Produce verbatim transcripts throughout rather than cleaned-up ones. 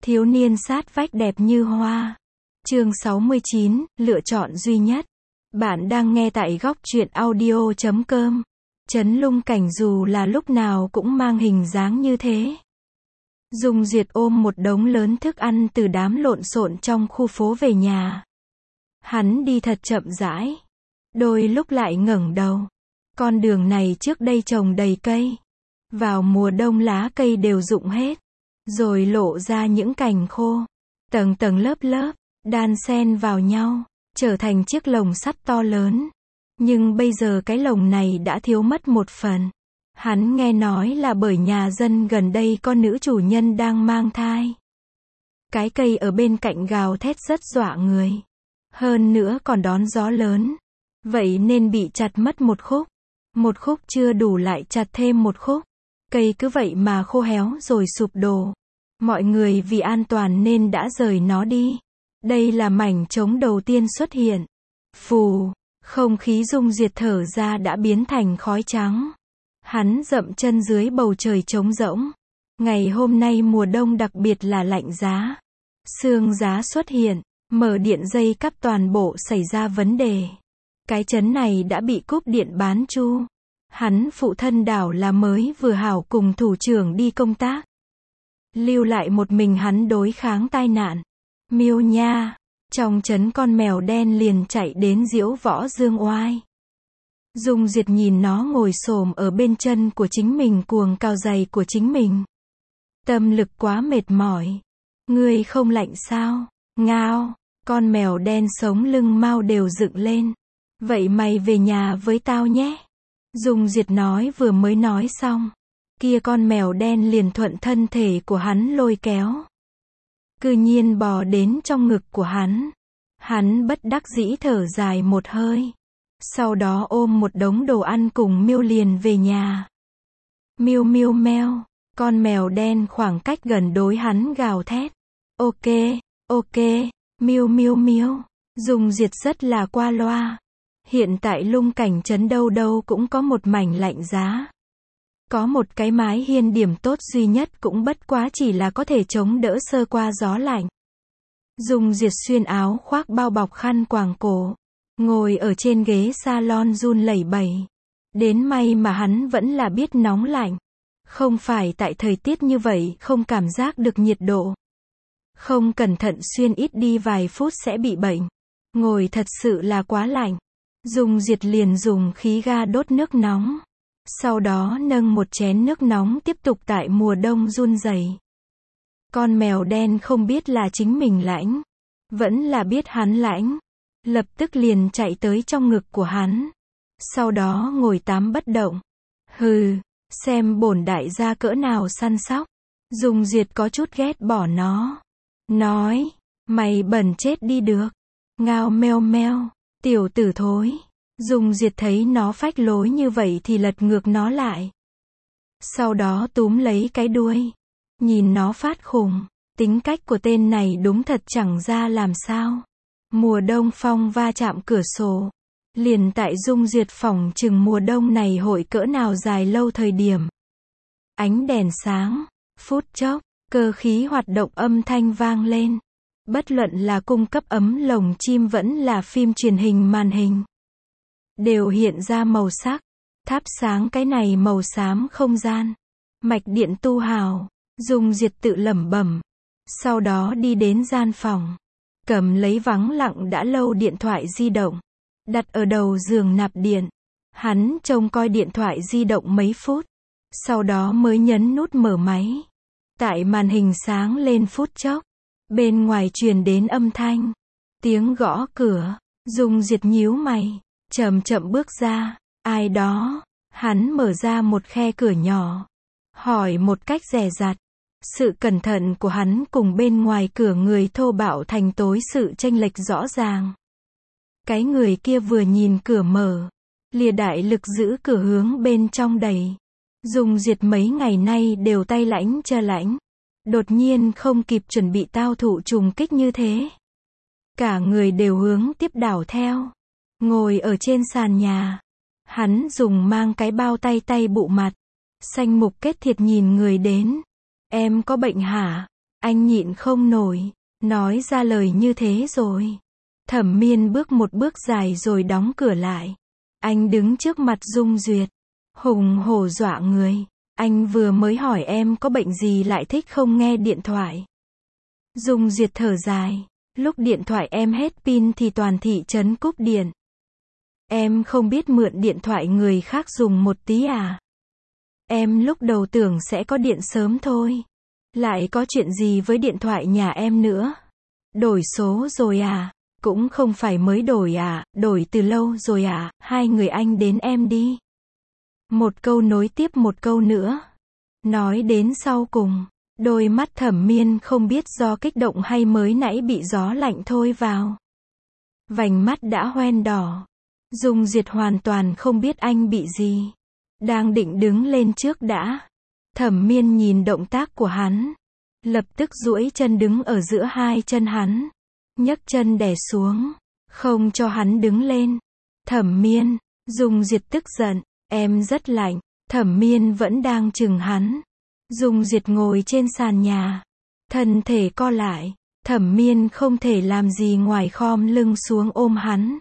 Thiếu niên sát vách đẹp như hoa. Chương sáu mươi chín, lựa chọn duy nhất. Bạn đang nghe tại góc truyện audio chấm com. Trấn Lung Cảnh dù là lúc nào cũng mang hình dáng như thế. Dung Duyệt ôm một đống lớn thức ăn từ đám lộn xộn trong khu phố về nhà. Hắn đi thật chậm rãi. Đôi lúc lại ngẩng đầu. Con đường này trước đây trồng đầy cây. Vào mùa đông lá cây đều rụng hết. Rồi lộ ra những cành khô. Tầng tầng lớp lớp, đan xen vào nhau, trở thành chiếc lồng sắt to lớn. Nhưng bây giờ cái lồng này đã thiếu mất một phần. Hắn nghe nói là bởi nhà dân gần đây có nữ chủ nhân đang mang thai. Cái cây ở bên cạnh gào thét rất dọa người. Hơn nữa còn đón gió lớn. Vậy nên bị chặt mất một khúc. Một khúc chưa đủ lại chặt thêm một khúc. Cây cứ vậy mà khô héo rồi sụp đổ. Mọi người vì an toàn nên đã rời nó đi. Đây là mảnh trống đầu tiên xuất hiện. Phù, không khí Dung Duyệt thở ra đã biến thành khói trắng. Hắn dậm chân dưới bầu trời trống rỗng. Ngày hôm nay mùa đông đặc biệt là lạnh giá. Sương giá xuất hiện, mở điện dây cắp toàn bộ xảy ra vấn đề. Cái trấn này đã bị cúp điện bán chu. Hắn phụ thân đảo là mới vừa hảo cùng thủ trưởng đi công tác. Lưu lại một mình hắn đối kháng tai nạn. Miêu nha, trong trấn con mèo đen liền chạy đến diễu võ dương oai. Dung Duyệt nhìn nó ngồi xổm ở bên chân của chính mình cuồng cào giày của chính mình. Tâm lực quá mệt mỏi. Ngươi không lạnh sao? Ngao, con mèo đen sống lưng mau đều dựng lên. Vậy mày về nhà với tao nhé. Dung Duyệt nói vừa mới nói xong. Kia con mèo đen liền thuận thân thể của hắn lôi kéo. Cư nhiên bò đến trong ngực của hắn. Hắn bất đắc dĩ thở dài một hơi. Sau đó ôm một đống đồ ăn cùng Miêu liền về nhà. Miêu miêu meo, con mèo đen khoảng cách gần đối hắn gào thét. Ok, ok, miêu miêu miêu. Dung Duyệt rất là qua loa. Hiện tại Lung Cảnh trấn đâu đâu cũng có một mảnh lạnh giá. Có một cái mái hiên điểm tốt duy nhất cũng bất quá chỉ là có thể chống đỡ sơ qua gió lạnh. Dung Duyệt xuyên áo khoác bao bọc khăn quàng cổ. Ngồi ở trên ghế salon run lẩy bẩy. Đến may mà hắn vẫn là biết nóng lạnh. Không phải tại thời tiết như vậy không cảm giác được nhiệt độ. Không cẩn thận xuyên ít đi vài phút sẽ bị bệnh. Ngồi thật sự là quá lạnh. Dung Duyệt liền dùng khí ga đốt nước nóng. Sau đó nâng một chén nước nóng tiếp tục tại mùa đông run rẩy. Con mèo đen không biết là chính mình lãnh. Vẫn là biết hắn lãnh. Lập tức liền chạy tới trong ngực của hắn. Sau đó ngồi tám bất động. Hừ, xem bổn đại gia cỡ nào săn sóc. Dung Duyệt có chút ghét bỏ nó. Nói, mày bẩn chết đi được. Ngao meo meo, tiểu tử thối. Dung Duyệt thấy nó phách lối như vậy thì lật ngược nó lại. Sau đó túm lấy cái đuôi. Nhìn nó phát khùng. Tính cách của tên này đúng thật chẳng ra làm sao. Mùa đông phong va chạm cửa sổ. Liền tại Dung Duyệt phỏng chừng mùa đông này hội cỡ nào dài lâu thời điểm. Ánh đèn sáng. Phút chốc, cơ khí hoạt động âm thanh vang lên. Bất luận là cung cấp ấm lồng chim vẫn là phim truyền hình màn hình. Đều hiện ra màu sắc. Thắp sáng cái này màu xám không gian. Mạch điện tu hào. Dung Duyệt tự lẩm bẩm. Sau đó đi đến gian phòng. Cầm lấy vắng lặng đã lâu điện thoại di động. Đặt ở đầu giường nạp điện. Hắn trông coi điện thoại di động mấy phút. Sau đó mới nhấn nút mở máy. Tại màn hình sáng lên phút chốc. Bên ngoài truyền đến âm thanh. Tiếng gõ cửa. Dung Duyệt nhíu mày. Chậm chậm bước ra. Ai đó? Hắn mở ra một khe cửa nhỏ. Hỏi một cách dè dặt. Sự cẩn thận của hắn cùng bên ngoài cửa người thô bạo thành tối sự chênh lệch rõ ràng. Cái người kia vừa nhìn cửa mở. Lìa đại lực giữ cửa hướng bên trong đẩy. Dung Duyệt mấy ngày nay đều tay lãnh chờ lãnh. Đột nhiên không kịp chuẩn bị tao thụ trùng kích như thế. Cả người đều hướng tiếp đảo theo. Ngồi ở trên sàn nhà. Hắn dùng mang cái bao tay tay bụ mặt. Xanh mục kết thiệt nhìn người đến. Em có bệnh hả? Anh nhịn không nổi, nói ra lời như thế rồi. Thẩm Miên bước một bước dài rồi đóng cửa lại. Anh đứng trước mặt Dung Duyệt, hùng hổ dọa người. Anh vừa mới hỏi em có bệnh gì lại thích không nghe điện thoại. Dung Duyệt thở dài, lúc điện thoại em hết pin thì toàn thị trấn cúp điện. Em không biết mượn điện thoại người khác dùng một tí à? Em lúc đầu tưởng sẽ có điện sớm thôi. Lại có chuyện gì với điện thoại nhà em nữa? Đổi số rồi à? Cũng không phải mới đổi à, đổi từ lâu rồi à, hai người anh đến em đi. Một câu nối tiếp một câu nữa. Nói đến sau cùng, đôi mắt Thẩm Miên không biết do kích động hay mới nãy bị gió lạnh thôi vào. Vành mắt đã hoen đỏ. Dung Duyệt hoàn toàn không biết anh bị gì. Đang định đứng lên trước đã. Thẩm Miên nhìn động tác của hắn. Lập tức duỗi chân đứng ở giữa hai chân hắn. Nhấc chân đè xuống. Không cho hắn đứng lên. Thẩm Miên. Dung Duyệt tức giận. Em rất lạnh. Thẩm Miên vẫn đang chừng hắn. Dung Duyệt ngồi trên sàn nhà. Thân thể co lại. Thẩm Miên không thể làm gì ngoài khom lưng xuống ôm hắn.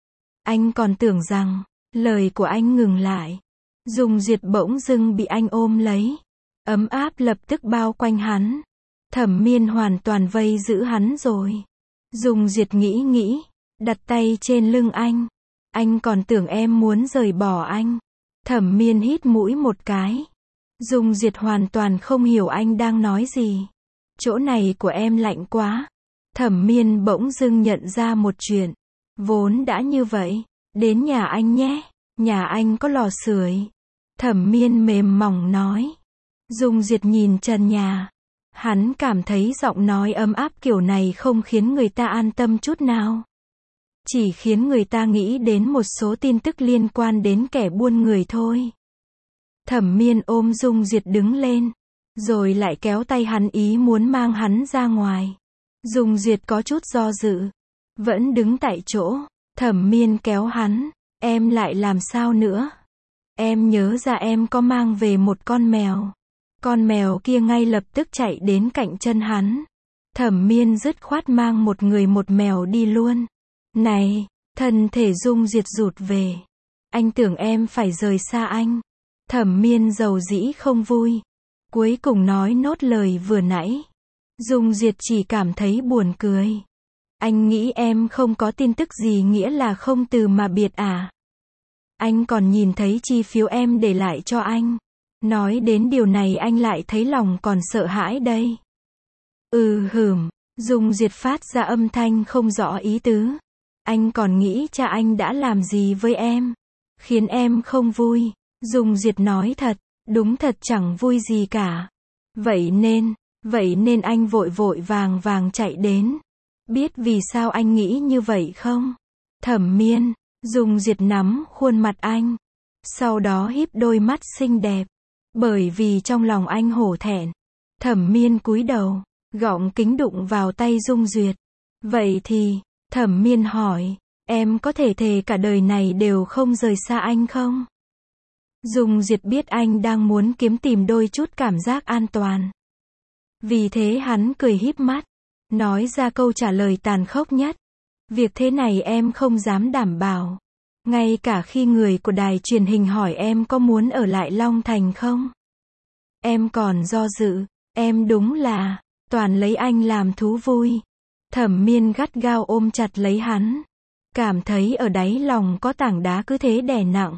Anh còn tưởng rằng lời của anh ngừng lại. Dung Duyệt bỗng dưng bị anh ôm lấy. Ấm áp lập tức bao quanh hắn. Thẩm Miên hoàn toàn vây giữ hắn rồi. Dung Duyệt nghĩ nghĩ, đặt tay trên lưng anh. Anh còn tưởng em muốn rời bỏ anh. Thẩm Miên hít mũi một cái. Dung Duyệt hoàn toàn không hiểu anh đang nói gì. Chỗ này của em lạnh quá. Thẩm Miên bỗng dưng nhận ra một chuyện. Vốn đã như vậy. Đến nhà anh nhé. Nhà anh có lò sưởi. Thẩm Miên mềm mỏng nói. Dung Duyệt nhìn trần nhà. Hắn cảm thấy giọng nói ấm áp kiểu này không khiến người ta an tâm chút nào. Chỉ khiến người ta nghĩ đến một số tin tức liên quan đến kẻ buôn người thôi. Thẩm Miên ôm Dung Duyệt đứng lên. Rồi lại kéo tay hắn ý muốn mang hắn ra ngoài. Dung Duyệt có chút do dự. Vẫn đứng tại chỗ. Thẩm Miên kéo hắn. Em lại làm sao nữa? Em nhớ ra em có mang về một con mèo. Con mèo kia ngay lập tức chạy đến cạnh chân hắn. Thẩm Miên dứt khoát mang một người một mèo đi luôn. Này, thân thể Dung Duyệt rụt về. Anh tưởng em phải rời xa anh. Thẩm Miên dầu dĩ không vui. Cuối cùng nói nốt lời vừa nãy. Dung Duyệt chỉ cảm thấy buồn cười. Anh nghĩ em không có tin tức gì nghĩa là không từ mà biệt à? Anh còn nhìn thấy chi phiếu em để lại cho anh. Nói đến điều này anh lại thấy lòng còn sợ hãi đây. Ừ hửm, Dung Duyệt phát ra âm thanh không rõ ý tứ. Anh còn nghĩ cha anh đã làm gì với em, khiến em không vui. Dung Duyệt nói thật, đúng thật chẳng vui gì cả. Vậy nên, vậy nên anh vội vội vàng vàng chạy đến. Biết vì sao anh nghĩ như vậy không? Thẩm Miên, Dung Duyệt nắm khuôn mặt anh. Sau đó híp đôi mắt xinh đẹp. Bởi vì trong lòng anh hổ thẹn. Thẩm Miên cúi đầu, gọng kính đụng vào tay Dung Duyệt. Vậy thì, Thẩm Miên hỏi, em có thể thề cả đời này đều không rời xa anh không? Dung Duyệt biết anh đang muốn kiếm tìm đôi chút cảm giác an toàn. Vì thế hắn cười híp mắt, nói ra câu trả lời tàn khốc nhất. Việc thế này em không dám đảm bảo. Ngay cả khi người của đài truyền hình hỏi em có muốn ở lại Long Thành không? Em còn do dự, em đúng là, toàn lấy anh làm thú vui. Thẩm Miên gắt gao ôm chặt lấy hắn. Cảm thấy ở đáy lòng có tảng đá cứ thế đè nặng.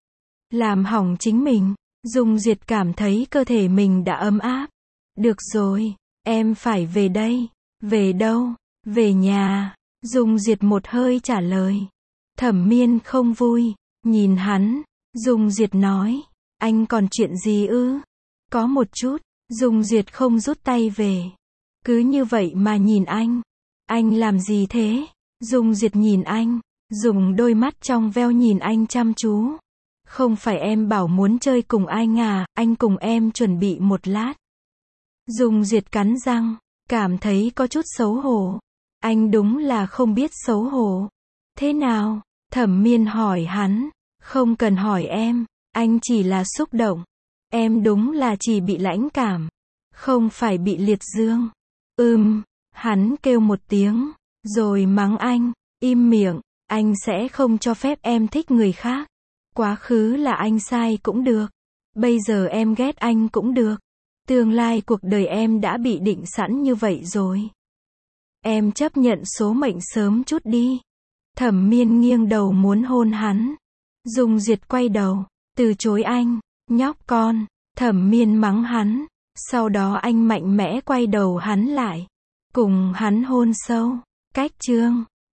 Làm hỏng chính mình. Dung Duyệt cảm thấy cơ thể mình đã ấm áp. Được rồi, em phải về đây. Về đâu? Về nhà. Dung Duyệt một hơi trả lời. Thẩm Miên không vui, nhìn hắn. Dung Duyệt nói, anh còn chuyện gì ư? Có một chút. Dung Duyệt không rút tay về. Cứ như vậy mà nhìn anh. Anh làm gì thế? Dung Duyệt nhìn anh, dùng đôi mắt trong veo nhìn anh chăm chú. Không phải em bảo muốn chơi cùng anh à, anh cùng em chuẩn bị một lát. Dung Duyệt cắn răng, cảm thấy có chút xấu hổ. Anh đúng là không biết xấu hổ. Thế nào? Thẩm Miên hỏi hắn. Không cần hỏi em, anh chỉ là xúc động. Em đúng là chỉ bị lãnh cảm, không phải bị liệt dương. Ừm, hắn kêu một tiếng, rồi mắng anh, im miệng, anh sẽ không cho phép em thích người khác. Quá khứ là anh sai cũng được. Bây giờ em ghét anh cũng được. Tương lai cuộc đời em đã bị định sẵn như vậy rồi. Em chấp nhận số mệnh sớm chút đi. Thẩm Miên nghiêng đầu muốn hôn hắn. Dung Duyệt quay đầu, từ chối anh, nhóc con. Thẩm Miên mắng hắn. Sau đó anh mạnh mẽ quay đầu hắn lại. Cùng hắn hôn sâu. Cách chương